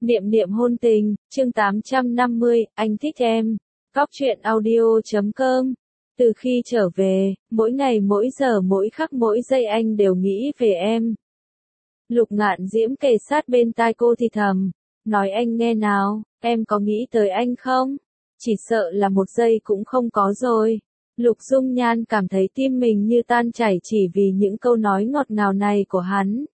Niệm niệm hôn tình, chương 850, anh thích em. Cóc truyện audio.com. Từ khi trở về, mỗi ngày mỗi giờ mỗi khắc mỗi giây anh đều nghĩ về em. Lục Ngạn Diễm kề sát bên tai cô thì thầm, nói anh nghe nào, em có nghĩ tới anh không? Chỉ sợ là một giây cũng không có rồi. Lục Dung Nhan cảm thấy tim mình như tan chảy chỉ vì những câu nói ngọt ngào này của hắn.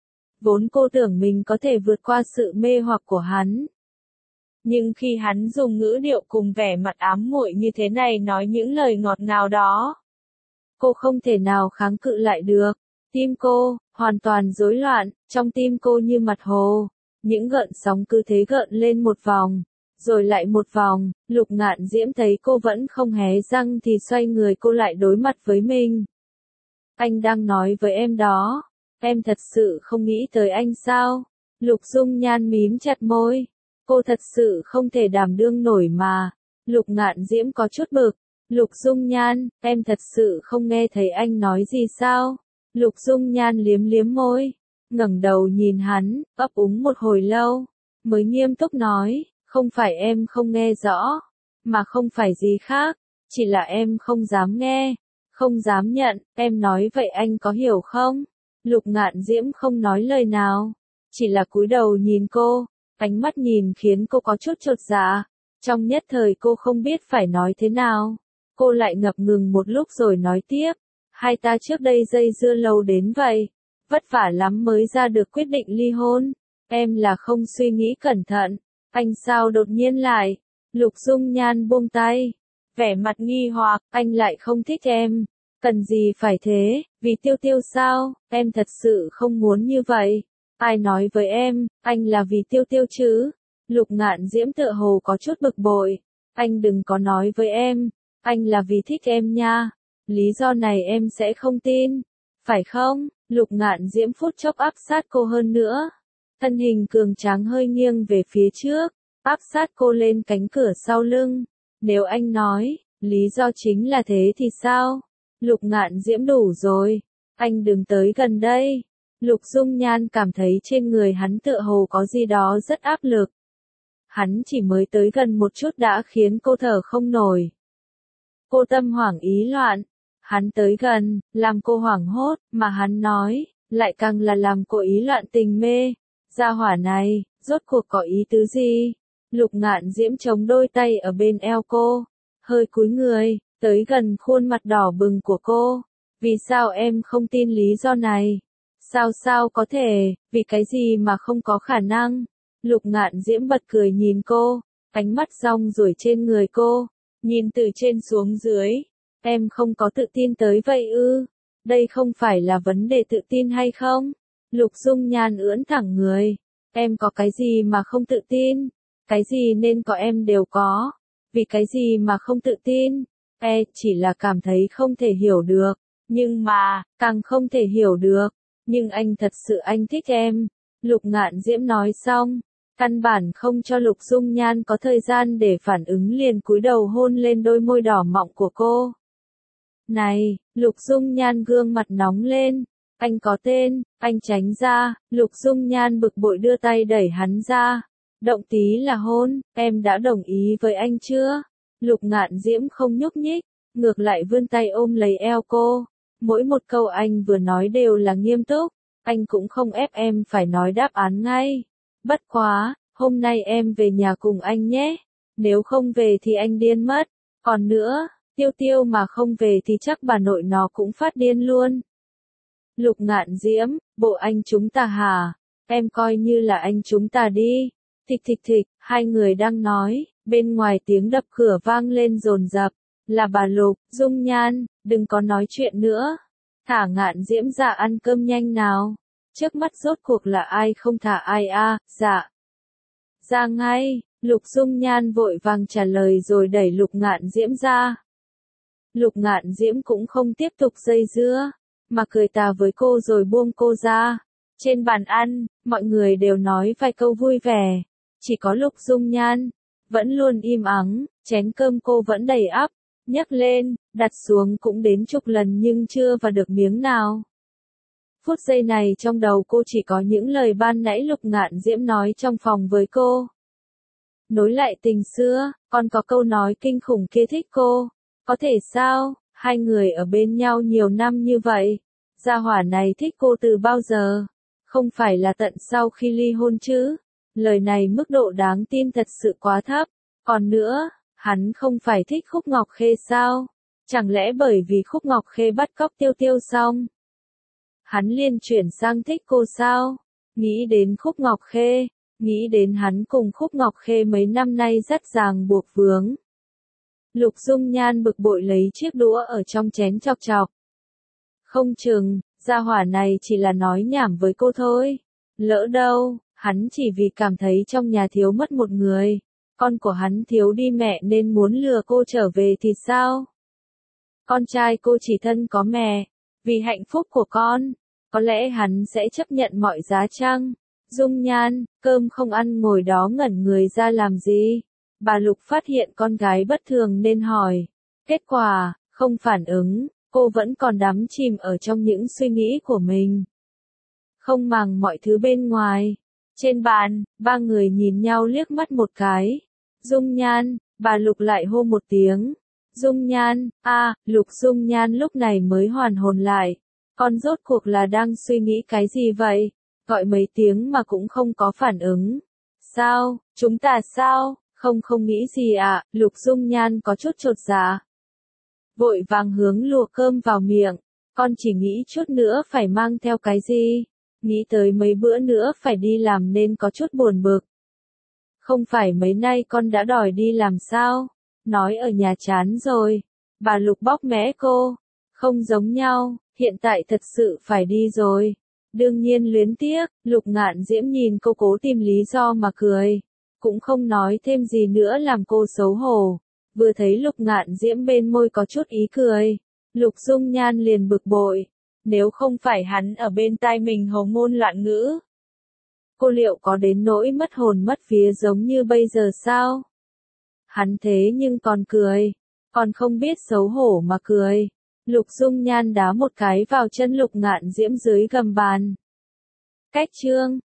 Vốn cô tưởng mình có thể vượt qua sự mê hoặc của hắn. Nhưng khi hắn dùng ngữ điệu cùng vẻ mặt ám muội như thế này nói những lời ngọt ngào đó, cô không thể nào kháng cự lại được. Tim cô, hoàn toàn rối loạn, trong tim cô như mặt hồ. Những gợn sóng cứ thế gợn lên một vòng, rồi lại một vòng. Lục Ngạn Diễm thấy cô vẫn không hé răng thì xoay người cô lại đối mặt với mình. Anh đang nói với em đó. Em thật sự không nghĩ tới anh sao? Lục Dung Nhan mím chặt môi. Cô thật sự không thể đảm đương nổi mà. Lục Ngạn Diễm có chút bực. Lục Dung Nhan, em thật sự không nghe thấy anh nói gì sao? Lục Dung Nhan liếm liếm môi, ngẩng đầu nhìn hắn, ấp úng một hồi lâu, mới nghiêm túc nói, không phải em không nghe rõ, mà không phải gì khác, chỉ là em không dám nghe, không dám nhận, em nói vậy anh có hiểu không? Lục Ngạn Diễm không nói lời nào, chỉ là cúi đầu nhìn cô, ánh mắt nhìn khiến cô có chút chột dạ. Trong nhất thời cô không biết phải nói thế nào. Cô lại ngập ngừng một lúc rồi nói tiếp, hai ta trước đây dây dưa lâu đến vậy, vất vả lắm mới ra được quyết định ly hôn. Em là không suy nghĩ cẩn thận, anh sao đột nhiên lại? Lục Dung Nhan buông tay, vẻ mặt nghi hoặc, anh lại không thích em. Cần gì phải thế, vì Tiêu Tiêu sao? Em thật sự không muốn như vậy. Ai nói với em, anh là vì Tiêu Tiêu chứ? Lục Ngạn Diễm tựa hồ có chút bực bội. Anh đừng có nói với em, anh là vì thích em nha. Lý do này em sẽ không tin, phải không? Lục Ngạn Diễm phút chốc áp sát cô hơn nữa. Thân hình cường tráng hơi nghiêng về phía trước, áp sát cô lên cánh cửa sau lưng. Nếu anh nói, lý do chính là thế thì sao? Lục Ngạn Diễm đủ rồi, anh đừng tới gần đây. Lục Dung Nhan cảm thấy trên người hắn tựa hồ có gì đó rất áp lực. Hắn chỉ mới tới gần một chút đã khiến cô thở không nổi. Cô tâm hoảng ý loạn. Hắn tới gần, làm cô hoảng hốt, mà hắn nói, lại càng là làm cô ý loạn tình mê. Gia hỏa này, rốt cuộc có ý tứ gì? Lục Ngạn Diễm chống đôi tay ở bên eo cô, hơi cúi người, tới gần khuôn mặt đỏ bừng của cô. Vì sao em không tin lý do này? Sao có thể, vì cái gì mà không có khả năng? Lục Ngạn Diễm bật cười nhìn cô, ánh mắt rong ruổi trên người cô, nhìn từ trên xuống dưới. Em không có tự tin tới vậy ư? Đây không phải là vấn đề tự tin hay không? Lục Dung Nhan ưỡn thẳng người. Em có cái gì mà không tự tin? Cái gì nên có em đều có. Vì cái gì mà không tự tin? Chỉ là cảm thấy không thể hiểu được. Nhưng mà, càng không thể hiểu được. Nhưng anh thật sự anh thích em. Lục Ngạn Diễm nói xong, căn bản không cho Lục Dung Nhan có thời gian để phản ứng liền cúi đầu hôn lên đôi môi đỏ mọng của cô. Này, Lục Dung Nhan gương mặt nóng lên. Anh có tên, anh tránh ra. Lục Dung Nhan bực bội đưa tay đẩy hắn ra. Động tí là hôn, em đã đồng ý với anh chưa? Lục Ngạn Diễm không nhúc nhích, ngược lại vươn tay ôm lấy eo cô. Mỗi một câu anh vừa nói đều là nghiêm túc. Anh cũng không ép em phải nói đáp án ngay. Bất quá, hôm nay em về nhà cùng anh nhé. Nếu không về thì anh điên mất. Còn nữa, Tiêu Tiêu mà không về thì chắc bà nội nó cũng phát điên luôn. Lục Ngạn Diễm, bộ anh chúng ta hả? Em coi như là anh chúng ta đi. Thịch thịch thịch, hai người đang nói, bên ngoài tiếng đập cửa vang lên dồn dập. Là bà Lục, Dung Nhan, đừng có nói chuyện nữa. Thả Ngạn Diễm ra ăn cơm nhanh nào. Trước mắt rốt cuộc là ai không thả ai à? Dạ. Ra ngay, Lục Dung Nhan vội vàng trả lời rồi đẩy Lục Ngạn Diễm ra. Lục Ngạn Diễm cũng không tiếp tục dây dưa, mà cười tà với cô rồi buông cô ra. Trên bàn ăn, mọi người đều nói vài câu vui vẻ. Chỉ có Lục Dung Nhan, vẫn luôn im ắng, chén cơm cô vẫn đầy ắp, nhấc lên, đặt xuống cũng đến chục lần nhưng chưa vào được miếng nào. Phút giây này trong đầu cô chỉ có những lời ban nãy Lục Ngạn Diễm nói trong phòng với cô. Nối lại tình xưa, còn có câu nói kinh khủng kia thích cô. Có thể sao, hai người ở bên nhau nhiều năm như vậy. Gia hỏa này thích cô từ bao giờ? Không phải là tận sau khi ly hôn chứ? Lời này mức độ đáng tin thật sự quá thấp. Còn nữa, hắn không phải thích Khúc Ngọc Khê sao? Chẳng lẽ bởi vì Khúc Ngọc Khê bắt cóc Tiêu Tiêu xong? Hắn liền chuyển sang thích cô sao? Nghĩ đến Khúc Ngọc Khê, nghĩ đến hắn cùng Khúc Ngọc Khê mấy năm nay dắt ràng buộc vướng. Lục Dung Nhan bực bội lấy chiếc đũa ở trong chén chọc chọc. Không chừng, gia hỏa này chỉ là nói nhảm với cô thôi. Lỡ đâu, hắn chỉ vì cảm thấy trong nhà thiếu mất một người. Con của hắn thiếu đi mẹ nên muốn lừa cô trở về thì sao? Con trai cô chỉ thân có mẹ. Vì hạnh phúc của con, có lẽ hắn sẽ chấp nhận mọi giá chăng? Dung Nhan, cơm không ăn ngồi đó ngẩn người ra làm gì? Bà Lục phát hiện con gái bất thường nên hỏi. Kết quả, không phản ứng, cô vẫn còn đắm chìm ở trong những suy nghĩ của mình. Không màng mọi thứ bên ngoài. Trên bàn, ba người nhìn nhau liếc mắt một cái. Dung Nhan, bà Lục lại hô một tiếng. Dung Nhan, Lục Dung Nhan lúc này mới hoàn hồn lại. Con rốt cuộc là đang suy nghĩ cái gì vậy? Gọi mấy tiếng mà cũng không có phản ứng. Sao, chúng ta sao? Không nghĩ gì ạ, Lục Dung Nhan có chút chột dạ. Vội vàng hướng luộc cơm vào miệng. Con chỉ nghĩ chút nữa phải mang theo cái gì? Nghĩ tới mấy bữa nữa phải đi làm nên có chút buồn bực. Không phải mấy nay con đã đòi đi làm sao? Nói ở nhà chán rồi. Bà Lục bóc mẽ cô. Không giống nhau, hiện tại thật sự phải đi rồi. Đương nhiên luyến tiếc, Lục Ngạn Diễm nhìn cô cố tìm lý do mà cười. Cũng không nói thêm gì nữa làm cô xấu hổ. Vừa thấy Lục Ngạn Diễm bên môi có chút ý cười. Lục Dung Nhan liền bực bội. Nếu không phải hắn ở bên tai mình hầu ngôn loạn ngữ, cô liệu có đến nỗi mất hồn mất vía giống như bây giờ sao? Hắn thế nhưng còn cười. Còn không biết xấu hổ mà cười. Lục Dung Nhan đá một cái vào chân Lục Ngạn Diễm dưới gầm bàn. Cách chương